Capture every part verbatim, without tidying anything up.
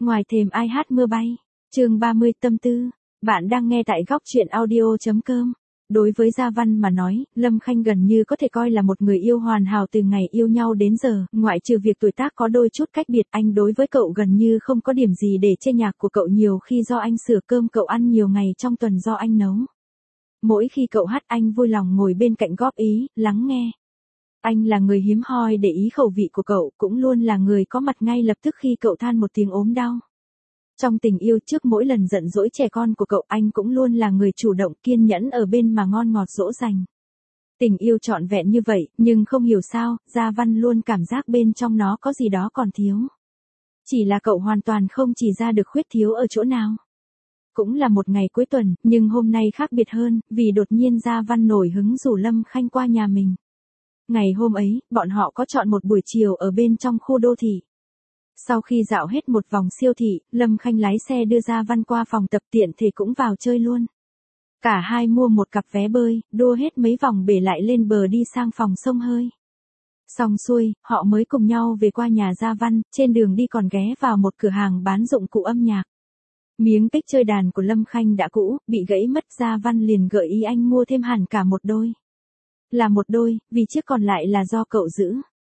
Ngoài thềm ai hát mưa bay. Chương ba mươi tâm tư. Bạn đang nghe tại góc truyện audio chấm com. Đối với Gia Văn mà nói, Lâm Khanh gần như có thể coi là một người yêu hoàn hảo từ ngày yêu nhau đến giờ, ngoại trừ việc tuổi tác có đôi chút cách biệt, anh đối với cậu gần như không có điểm gì để chê nhạc của cậu, nhiều khi do anh sửa cơm cậu ăn, nhiều ngày trong tuần do anh nấu. Mỗi khi cậu hát anh vui lòng ngồi bên cạnh góp ý, lắng nghe. Anh là người hiếm hoi để ý khẩu vị của cậu, cũng luôn là người có mặt ngay lập tức khi cậu than một tiếng ốm đau. Trong tình yêu, trước mỗi lần giận dỗi trẻ con của cậu, anh cũng luôn là người chủ động kiên nhẫn ở bên mà ngon ngọt dỗ dành. Tình yêu trọn vẹn như vậy, nhưng không hiểu sao, Gia Văn luôn cảm giác bên trong nó có gì đó còn thiếu. Chỉ là cậu hoàn toàn không chỉ ra được khuyết thiếu ở chỗ nào. Cũng là một ngày cuối tuần, nhưng hôm nay khác biệt hơn, vì đột nhiên Gia Văn nổi hứng rủ Lâm Khanh qua nhà mình. Ngày hôm ấy, bọn họ có chọn một buổi chiều ở bên trong khu đô thị. Sau khi dạo hết một vòng siêu thị, Lâm Khanh lái xe đưa Gia Văn qua phòng tập tiện thể cũng vào chơi luôn. Cả hai mua một cặp vé bơi, đua hết mấy vòng bể lại lên bờ đi sang phòng xông hơi. Xong xuôi, họ mới cùng nhau về qua nhà Gia Văn, trên đường đi còn ghé vào một cửa hàng bán dụng cụ âm nhạc. Miếng tích chơi đàn của Lâm Khanh đã cũ, bị gãy mất, Gia Văn liền gợi ý anh mua thêm hẳn cả một đôi. Là một đôi, vì chiếc còn lại là do cậu giữ.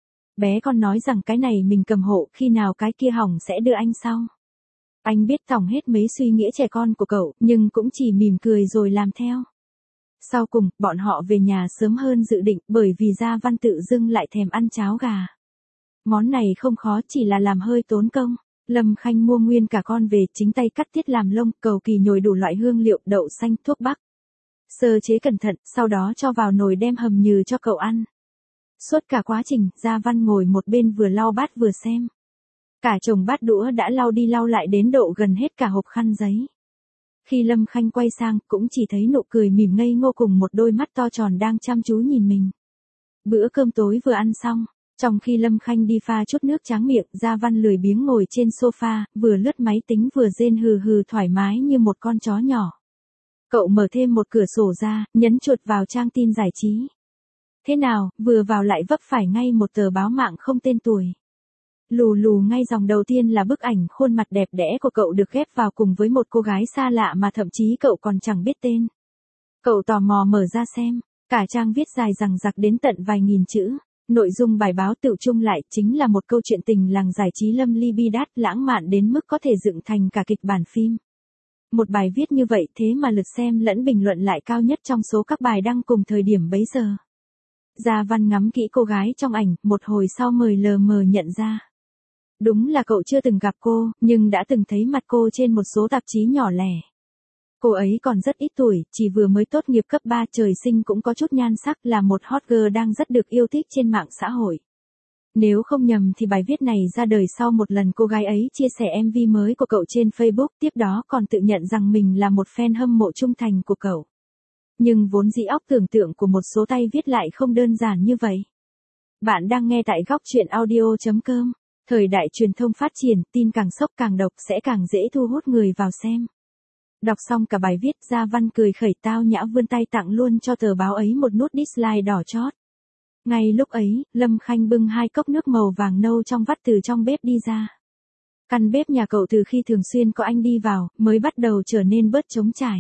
Bé con nói rằng cái này mình cầm hộ, khi nào cái kia hỏng sẽ đưa anh sau. Anh biết thòng hết mấy suy nghĩ trẻ con của cậu, nhưng cũng chỉ mỉm cười rồi làm theo. Sau cùng, bọn họ về nhà sớm hơn dự định, bởi vì Gia Văn tự dưng lại thèm ăn cháo gà. Món này không khó, chỉ là làm hơi tốn công. Lâm Khanh mua nguyên cả con về, chính tay cắt tiết làm lông, cầu kỳ nhồi đủ loại hương liệu, đậu xanh, thuốc bắc. Sơ chế cẩn thận, sau đó cho vào nồi đem hầm nhừ cho cậu ăn. Suốt cả quá trình, Gia Văn ngồi một bên vừa lau bát vừa xem. Cả chồng bát đũa đã lau đi lau lại đến độ gần hết cả hộp khăn giấy. Khi Lâm Khanh quay sang, cũng chỉ thấy nụ cười mỉm ngây ngô cùng một đôi mắt to tròn đang chăm chú nhìn mình. Bữa cơm tối vừa ăn xong, trong khi Lâm Khanh đi pha chút nước tráng miệng, Gia Văn lười biếng ngồi trên sofa, vừa lướt máy tính vừa rên hừ hừ thoải mái như một con chó nhỏ. Cậu mở thêm một cửa sổ ra, nhấn chuột vào trang tin giải trí. Thế nào, vừa vào lại vấp phải ngay một tờ báo mạng không tên tuổi. Lù lù ngay dòng đầu tiên là bức ảnh khuôn mặt đẹp đẽ của cậu được ghép vào cùng với một cô gái xa lạ mà thậm chí cậu còn chẳng biết tên. Cậu tò mò mở ra xem, cả trang viết dài dằng dặc đến tận vài nghìn chữ. Nội dung bài báo tựu chung lại chính là một câu chuyện tình làng giải trí lâm ly bi đát, lãng mạn đến mức có thể dựng thành cả kịch bản phim. Một bài viết như vậy thế mà lượt xem lẫn bình luận lại cao nhất trong số các bài đăng cùng thời điểm bấy giờ. Gia Văn ngắm kỹ cô gái trong ảnh, một hồi sau mới lờ mờ nhận ra. Đúng là cậu chưa từng gặp cô, nhưng đã từng thấy mặt cô trên một số tạp chí nhỏ lẻ. Cô ấy còn rất ít tuổi, chỉ vừa mới tốt nghiệp cấp ba, trời sinh cũng có chút nhan sắc, là một hot girl đang rất được yêu thích trên mạng xã hội. Nếu không nhầm thì bài viết này ra đời sau một lần cô gái ấy chia sẻ em vê mới của cậu trên Facebook, tiếp đó còn tự nhận rằng mình là một fan hâm mộ trung thành của cậu. Nhưng vốn dĩ óc tưởng tượng của một số tay viết lại không đơn giản như vậy. Bạn đang nghe tại góc truyện audio chấm com. Thời đại truyền thông phát triển, tin càng sốc càng độc sẽ càng dễ thu hút người vào xem. Đọc xong cả bài viết, Gia Văn cười khẩy tao nhã vươn tay tặng luôn cho tờ báo ấy một nút dislike đỏ chót. Ngay lúc ấy, Lâm Khanh bưng hai cốc nước màu vàng nâu trong vắt từ trong bếp đi ra. Căn bếp nhà cậu từ khi thường xuyên có anh đi vào, mới bắt đầu trở nên bớt trống trải.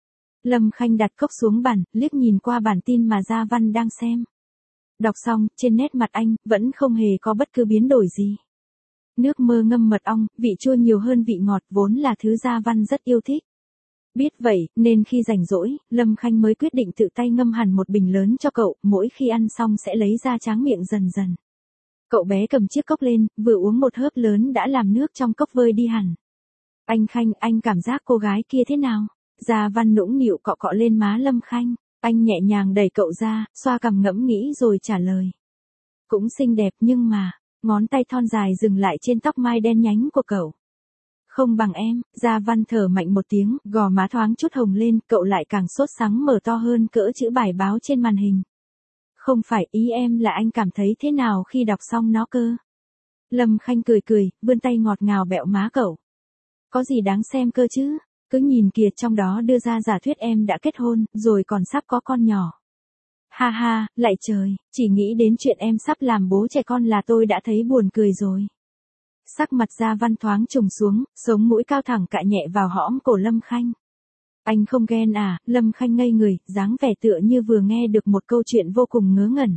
Lâm Khanh đặt cốc xuống bàn, liếc nhìn qua bản tin mà Gia Văn đang xem. Đọc xong, trên nét mặt anh, vẫn không hề có bất cứ biến đổi gì. Nước mơ ngâm mật ong, vị chua nhiều hơn vị ngọt, vốn là thứ Gia Văn rất yêu thích. Biết vậy, nên khi rảnh rỗi, Lâm Khanh mới quyết định tự tay ngâm hẳn một bình lớn cho cậu, mỗi khi ăn xong sẽ lấy ra tráng miệng dần dần. Cậu bé cầm chiếc cốc lên, vừa uống một hớp lớn đã làm nước trong cốc vơi đi hẳn. Anh Khanh, anh cảm giác cô gái kia thế nào? Gia Văn nũng nịu cọ cọ lên má Lâm Khanh, anh nhẹ nhàng đẩy cậu ra, xoa cằm ngẫm nghĩ rồi trả lời. Cũng xinh đẹp nhưng mà, ngón tay thon dài dừng lại trên tóc mai đen nhánh của cậu. Không bằng em, Gia Văn thở mạnh một tiếng, gò má thoáng chút hồng lên, cậu lại càng sốt sắng mở to hơn cỡ chữ bài báo trên màn hình. Không phải, ý em là anh cảm thấy thế nào khi đọc xong nó cơ? Lâm Khanh cười cười, vươn tay ngọt ngào bẹo má cậu. Có gì đáng xem cơ chứ? Cứ nhìn kìa, trong đó đưa ra giả thuyết em đã kết hôn, rồi còn sắp có con nhỏ. Ha ha, lạy trời, chỉ nghĩ đến chuyện em sắp làm bố trẻ con là tôi đã thấy buồn cười rồi. Sắc mặt Gia Văn thoáng trùng xuống, sống mũi cao thẳng cạ nhẹ vào hõm cổ Lâm Khanh. Anh không ghen à? Lâm Khanh ngây người, dáng vẻ tựa như vừa nghe được một câu chuyện vô cùng ngớ ngẩn.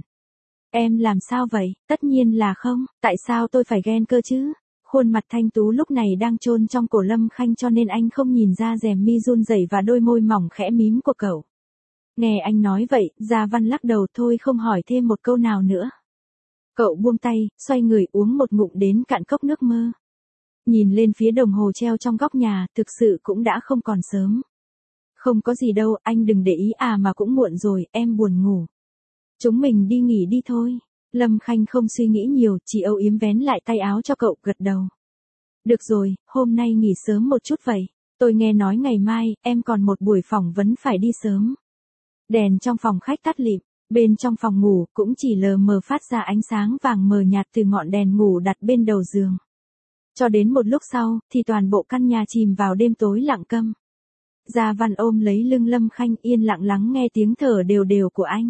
Em làm sao vậy? Tất nhiên là không, tại sao tôi phải ghen cơ chứ? Khuôn mặt thanh tú lúc này đang chôn trong cổ Lâm Khanh cho nên anh không nhìn ra rèm mi run rẩy và đôi môi mỏng khẽ mím của cậu. Nghe anh nói vậy, Gia Văn lắc đầu thôi không hỏi thêm một câu nào nữa. Cậu buông tay, xoay người uống một ngụm đến cạn cốc nước mơ. Nhìn lên phía đồng hồ treo trong góc nhà, thực sự cũng đã không còn sớm. Không có gì đâu, anh đừng để ý à mà cũng muộn rồi, em buồn ngủ. Chúng mình đi nghỉ đi thôi. Lâm Khanh không suy nghĩ nhiều, chỉ âu yếm vén lại tay áo cho cậu, gật đầu. Được rồi, hôm nay nghỉ sớm một chút vậy. Tôi nghe nói ngày mai, em còn một buổi phỏng vấn phải đi sớm. Đèn trong phòng khách tắt lịm, bên trong phòng ngủ cũng chỉ lờ mờ phát ra ánh sáng vàng mờ nhạt từ ngọn đèn ngủ đặt bên đầu giường. Cho đến một lúc sau, thì toàn bộ căn nhà chìm vào đêm tối lặng câm. Gia Văn ôm lấy lưng Lâm Khanh yên lặng lắng nghe tiếng thở đều đều của anh.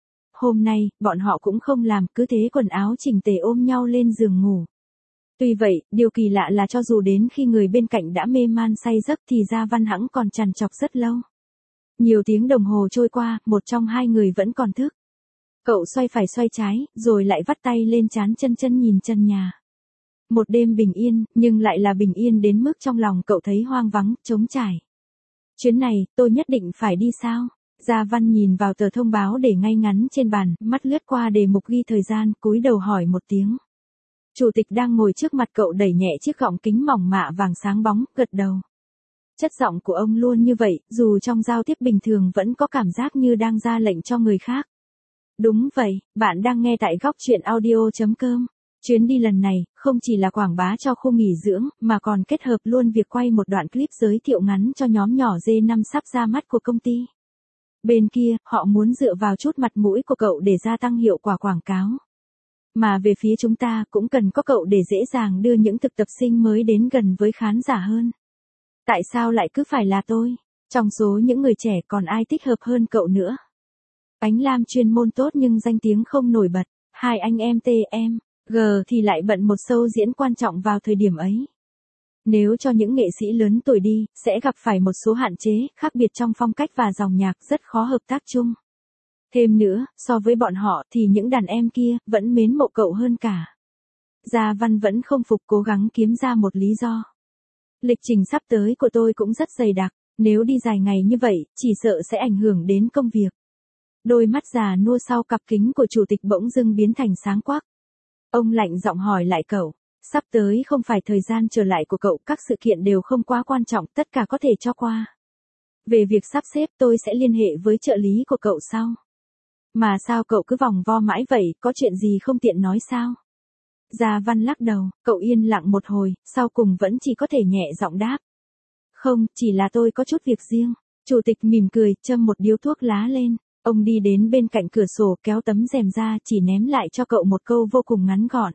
Hôm nay, bọn họ cũng không làm, cứ thế quần áo chỉnh tề ôm nhau lên giường ngủ. Tuy vậy, điều kỳ lạ là cho dù đến khi người bên cạnh đã mê man say giấc thì Gia Văn hẵng còn trằn trọc rất lâu. Nhiều tiếng đồng hồ trôi qua, một trong hai người vẫn còn thức. Cậu xoay phải xoay trái, rồi lại vắt tay lên trán chân chân nhìn chân nhà. Một đêm bình yên, nhưng lại là bình yên đến mức trong lòng cậu thấy hoang vắng, trống trải. Chuyến này, tôi nhất định phải đi sao? Gia Văn nhìn vào tờ thông báo để ngay ngắn trên bàn, mắt lướt qua đề mục ghi thời gian, cúi đầu hỏi một tiếng. Chủ tịch đang ngồi trước mặt cậu đẩy nhẹ chiếc gọng kính mỏng mạ vàng sáng bóng, gật đầu. Chất giọng của ông luôn như vậy, dù trong giao tiếp bình thường vẫn có cảm giác như đang ra lệnh cho người khác. Đúng vậy, bạn đang nghe tại góc truyện audio chấm com. Chuyến đi lần này, không chỉ là quảng bá cho khu nghỉ dưỡng, mà còn kết hợp luôn việc quay một đoạn clip giới thiệu ngắn cho nhóm nhỏ G năm sắp ra mắt của công ty. Bên kia, họ muốn dựa vào chút mặt mũi của cậu để gia tăng hiệu quả quảng cáo. Mà về phía chúng ta cũng cần có cậu để dễ dàng đưa những thực tập sinh mới đến gần với khán giả hơn. Tại sao lại cứ phải là tôi? Trong số những người trẻ còn ai thích hợp hơn cậu nữa? Ánh Lam chuyên môn tốt nhưng danh tiếng không nổi bật. Hai anh em tê em, giê thì lại bận một show diễn quan trọng vào thời điểm ấy. Nếu cho những nghệ sĩ lớn tuổi đi, sẽ gặp phải một số hạn chế, khác biệt trong phong cách và dòng nhạc rất khó hợp tác chung. Thêm nữa, so với bọn họ thì những đàn em kia vẫn mến mộ cậu hơn cả. Gia Văn vẫn không phục cố gắng kiếm ra một lý do. Lịch trình sắp tới của tôi cũng rất dày đặc, nếu đi dài ngày như vậy, chỉ sợ sẽ ảnh hưởng đến công việc. Đôi mắt già nua sau cặp kính của chủ tịch bỗng dưng biến thành sáng quắc. Ông lạnh giọng hỏi lại cậu, sắp tới không phải thời gian trở lại của cậu, các sự kiện đều không quá quan trọng, tất cả có thể cho qua. Về việc sắp xếp tôi sẽ liên hệ với trợ lý của cậu sau. Mà sao cậu cứ vòng vo mãi vậy, có chuyện gì không tiện nói sao? Gia Văn lắc đầu, cậu yên lặng một hồi, sau cùng vẫn chỉ có thể nhẹ giọng đáp. Không, chỉ là tôi có chút việc riêng. Chủ tịch mỉm cười, châm một điếu thuốc lá lên. Ông đi đến bên cạnh cửa sổ kéo tấm rèm ra chỉ ném lại cho cậu một câu vô cùng ngắn gọn.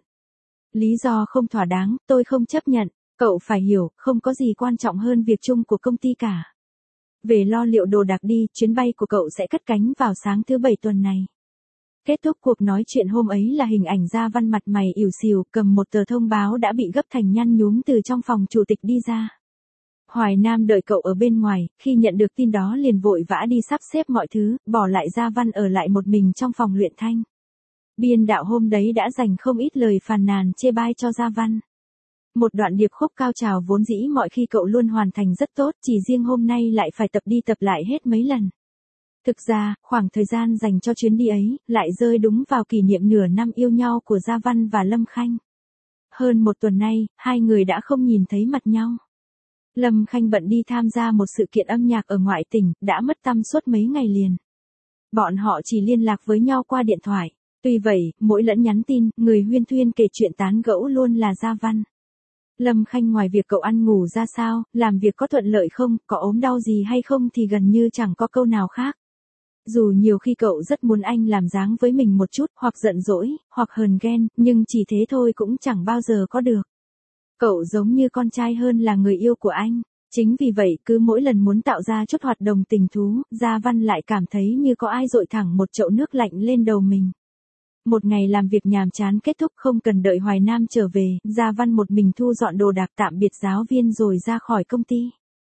Lý do không thỏa đáng, tôi không chấp nhận. Cậu phải hiểu, không có gì quan trọng hơn việc chung của công ty cả. Về lo liệu đồ đạc đi, chuyến bay của cậu sẽ cất cánh vào sáng thứ bảy tuần này. Kết thúc cuộc nói chuyện hôm ấy là hình ảnh Gia Văn mặt mày ỉu xìu, cầm một tờ thông báo đã bị gấp thành nhăn nhúm từ trong phòng chủ tịch đi ra. Hoài Nam đợi cậu ở bên ngoài, khi nhận được tin đó liền vội vã đi sắp xếp mọi thứ, bỏ lại Gia Văn ở lại một mình trong phòng luyện thanh. Biên đạo hôm đấy đã dành không ít lời phàn nàn chê bai cho Gia Văn. Một đoạn điệp khúc cao trào vốn dĩ mọi khi cậu luôn hoàn thành rất tốt, chỉ riêng hôm nay lại phải tập đi tập lại hết mấy lần. Thực ra, khoảng thời gian dành cho chuyến đi ấy, lại rơi đúng vào kỷ niệm nửa năm yêu nhau của Gia Văn và Lâm Khanh. Hơn một tuần nay, hai người đã không nhìn thấy mặt nhau. Lâm Khanh bận đi tham gia một sự kiện âm nhạc ở ngoại tỉnh, đã mất tăm suốt mấy ngày liền. Bọn họ chỉ liên lạc với nhau qua điện thoại. Tuy vậy, mỗi lần nhắn tin, người huyên thuyên kể chuyện tán gẫu luôn là Gia Văn. Lâm Khanh ngoài việc cậu ăn ngủ ra sao, làm việc có thuận lợi không, có ốm đau gì hay không thì gần như chẳng có câu nào khác. Dù nhiều khi cậu rất muốn anh làm dáng với mình một chút, hoặc giận dỗi, hoặc hờn ghen, nhưng chỉ thế thôi cũng chẳng bao giờ có được. Cậu giống như con trai hơn là người yêu của anh. Chính vì vậy, cứ mỗi lần muốn tạo ra chút hoạt động tình thú, Gia Văn lại cảm thấy như có ai dội thẳng một chậu nước lạnh lên đầu mình. Một ngày làm việc nhàm chán kết thúc không cần đợi Hoài Nam trở về, Gia Văn một mình thu dọn đồ đạc tạm biệt giáo viên rồi ra khỏi công ty.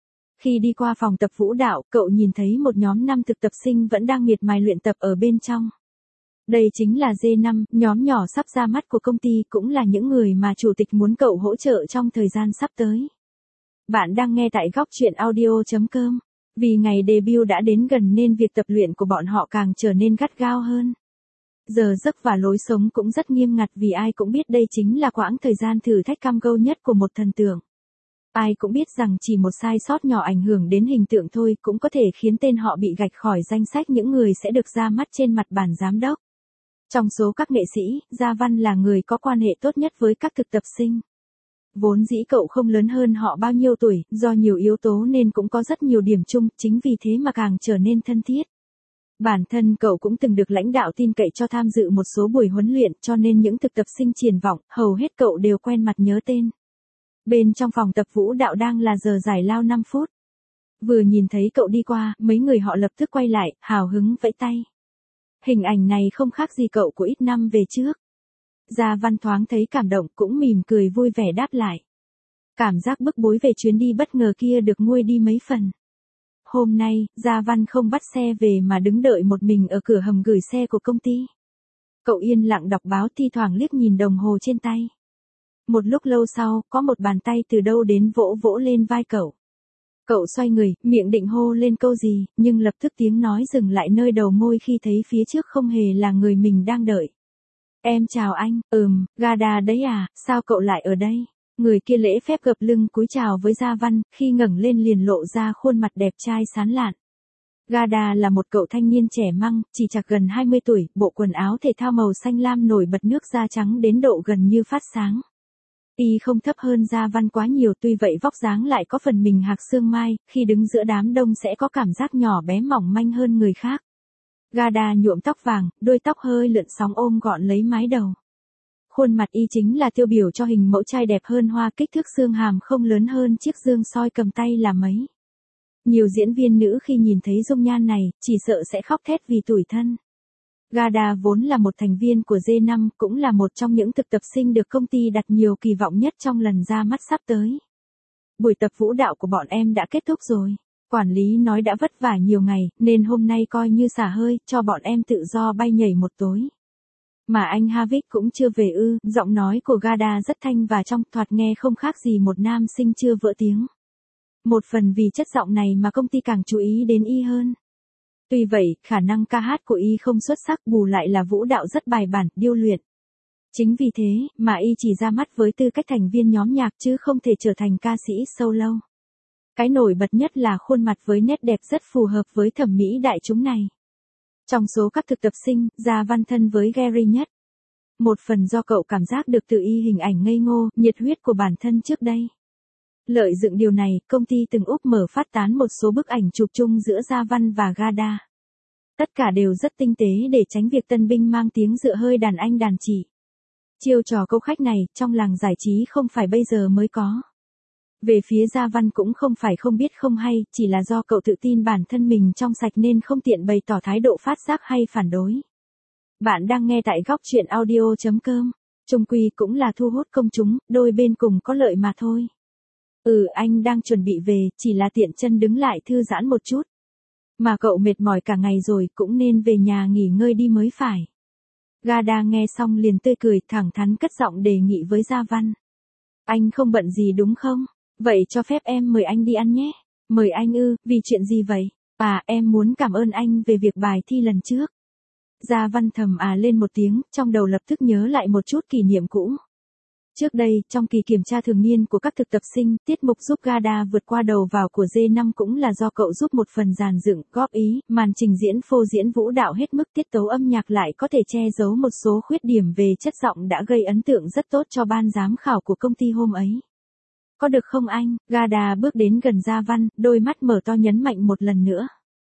Khi đi qua phòng tập vũ đạo, cậu nhìn thấy một nhóm năm thực tập sinh vẫn đang miệt mài luyện tập ở bên trong. Đây chính là G năm, nhóm nhỏ sắp ra mắt của công ty, cũng là những người mà chủ tịch muốn cậu hỗ trợ trong thời gian sắp tới. Bạn đang nghe tại góc chuyện audio chấm com. Vì ngày debut đã đến gần nên việc tập luyện của bọn họ càng trở nên gắt gao hơn. Giờ giấc và lối sống cũng rất nghiêm ngặt vì ai cũng biết đây chính là quãng thời gian thử thách cam go nhất của một thần tượng. Ai cũng biết rằng chỉ một sai sót nhỏ ảnh hưởng đến hình tượng thôi cũng có thể khiến tên họ bị gạch khỏi danh sách những người sẽ được ra mắt trên mặt bàn giám đốc. Trong số các nghệ sĩ, Gia Văn là người có quan hệ tốt nhất với các thực tập sinh. Vốn dĩ cậu không lớn hơn họ bao nhiêu tuổi, do nhiều yếu tố nên cũng có rất nhiều điểm chung, chính vì thế mà càng trở nên thân thiết. Bản thân cậu cũng từng được lãnh đạo tin cậy cho tham dự một số buổi huấn luyện, cho nên những thực tập sinh triển vọng, hầu hết cậu đều quen mặt nhớ tên. Bên trong phòng tập vũ đạo đang là giờ giải lao năm phút. Vừa nhìn thấy cậu đi qua, mấy người họ lập tức quay lại, hào hứng vẫy tay. Hình ảnh này không khác gì cậu của ít năm về trước. Gia Văn thoáng thấy cảm động cũng mỉm cười vui vẻ đáp lại. Cảm giác bức bối về chuyến đi bất ngờ kia được nguôi đi mấy phần. Hôm nay, Gia Văn không bắt xe về mà đứng đợi một mình ở cửa hầm gửi xe của công ty. Cậu yên lặng đọc báo thi thoảng liếc nhìn đồng hồ trên tay. Một lúc lâu sau, có một bàn tay từ đâu đến vỗ vỗ lên vai cậu. Cậu xoay người, miệng định hô lên câu gì, nhưng lập tức tiếng nói dừng lại nơi đầu môi khi thấy phía trước không hề là người mình đang đợi. Em chào anh, ừm, Gada đấy à, sao cậu lại ở đây? Người kia lễ phép gập lưng cúi chào với Gia Văn, khi ngẩng lên liền lộ ra khuôn mặt đẹp trai sáng lạn. Gada là một cậu thanh niên trẻ măng, chỉ chạc gần hai mươi tuổi, bộ quần áo thể thao màu xanh lam nổi bật, nước da trắng đến độ gần như phát sáng. Y không thấp hơn Gia Văn quá nhiều, tuy vậy vóc dáng lại có phần mình hạc xương mai, khi đứng giữa đám đông sẽ có cảm giác nhỏ bé mỏng manh hơn người khác. Gada nhuộm tóc vàng, đuôi tóc hơi lượn sóng ôm gọn lấy mái đầu. Khuôn mặt y chính là tiêu biểu cho hình mẫu trai đẹp hơn hoa, kích thước xương hàm không lớn hơn chiếc dương soi cầm tay là mấy. Nhiều diễn viên nữ khi nhìn thấy dung nhan này, chỉ sợ sẽ khóc thét vì tủi thân. Gada vốn là một thành viên của G năm, cũng là một trong những thực tập sinh được công ty đặt nhiều kỳ vọng nhất trong lần ra mắt sắp tới. Buổi tập vũ đạo của bọn em đã kết thúc rồi. Quản lý nói đã vất vả nhiều ngày, nên hôm nay coi như xả hơi, cho bọn em tự do bay nhảy một tối. Mà anh Havik cũng chưa về ư, giọng nói của Gada rất thanh và trong, thoạt nghe không khác gì một nam sinh chưa vỡ tiếng. Một phần vì chất giọng này mà công ty càng chú ý đến y hơn. Tuy vậy, khả năng ca hát của y không xuất sắc, bù lại là vũ đạo rất bài bản, điêu luyện. Chính vì thế, mà y chỉ ra mắt với tư cách thành viên nhóm nhạc chứ không thể trở thành ca sĩ solo. Cái nổi bật nhất là khuôn mặt với nét đẹp rất phù hợp với thẩm mỹ đại chúng này. Trong số các thực tập sinh, Gia Văn thân với Gary nhất. Một phần do cậu cảm giác được từ y hình ảnh ngây ngô, nhiệt huyết của bản thân trước đây. Lợi dụng điều này, công ty từng úp mở phát tán một số bức ảnh chụp chung giữa Gia Văn và Gada. Tất cả đều rất tinh tế để tránh việc tân binh mang tiếng dựa hơi đàn anh đàn chị. Chiêu trò câu khách này, trong làng giải trí không phải bây giờ mới có. Về phía Gia Văn cũng không phải không biết không hay, chỉ là do cậu tự tin bản thân mình trong sạch nên không tiện bày tỏ thái độ phát giác hay phản đối. Bạn đang nghe tại góc chuyện audio chấm com. Chung quy cũng là thu hút công chúng, đôi bên cùng có lợi mà thôi. Ừ, anh đang chuẩn bị về, chỉ là tiện chân đứng lại thư giãn một chút. Mà cậu mệt mỏi cả ngày rồi, cũng nên về nhà nghỉ ngơi đi mới phải. Gada nghe xong liền tươi cười, thẳng thắn cất giọng đề nghị với Gia Văn. Anh không bận gì đúng không? Vậy cho phép em mời anh đi ăn nhé. Mời anh ư, vì chuyện gì vậy? À, em muốn cảm ơn anh về việc bài thi lần trước. Gia Văn thầm à lên một tiếng, trong đầu lập tức nhớ lại một chút kỷ niệm cũ. Trước đây, trong kỳ kiểm tra thường niên của các thực tập sinh, tiết mục giúp Gada vượt qua đầu vào của G năm cũng là do cậu giúp một phần dàn dựng, góp ý, màn trình diễn phô diễn vũ đạo hết mức, tiết tấu âm nhạc lại có thể che giấu một số khuyết điểm về chất giọng đã gây ấn tượng rất tốt cho ban giám khảo của công ty hôm ấy. Có được không anh? Gada bước đến gần Gia Văn, đôi mắt mở to nhấn mạnh một lần nữa.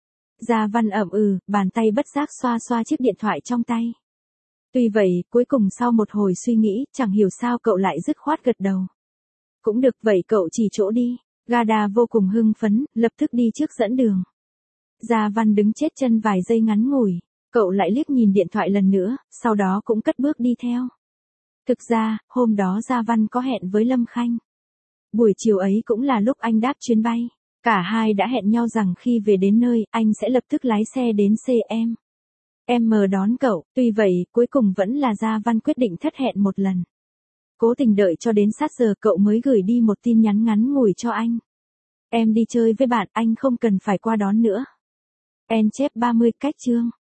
Gia Văn ậm ừ, bàn tay bất giác xoa xoa chiếc điện thoại trong tay. Tuy vậy, cuối cùng sau một hồi suy nghĩ, chẳng hiểu sao cậu lại dứt khoát gật đầu. Cũng được, vậy cậu chỉ chỗ đi. Gada vô cùng hưng phấn, lập tức đi trước dẫn đường. Gia Văn đứng chết chân vài giây ngắn ngủi. Cậu lại liếc nhìn điện thoại lần nữa, sau đó cũng cất bước đi theo. Thực ra, hôm đó Gia Văn có hẹn với Lâm Khanh. Buổi chiều ấy cũng là lúc anh đáp chuyến bay. Cả hai đã hẹn nhau rằng khi về đến nơi, anh sẽ lập tức lái xe đến xê em. em đón cậu, tuy vậy, cuối cùng vẫn là Gia Văn quyết định thất hẹn một lần. Cố tình đợi cho đến sát giờ cậu mới gửi đi một tin nhắn ngắn ngủi cho anh. Em đi chơi với bạn, anh không cần phải qua đón nữa. En chép ba mươi cách chương.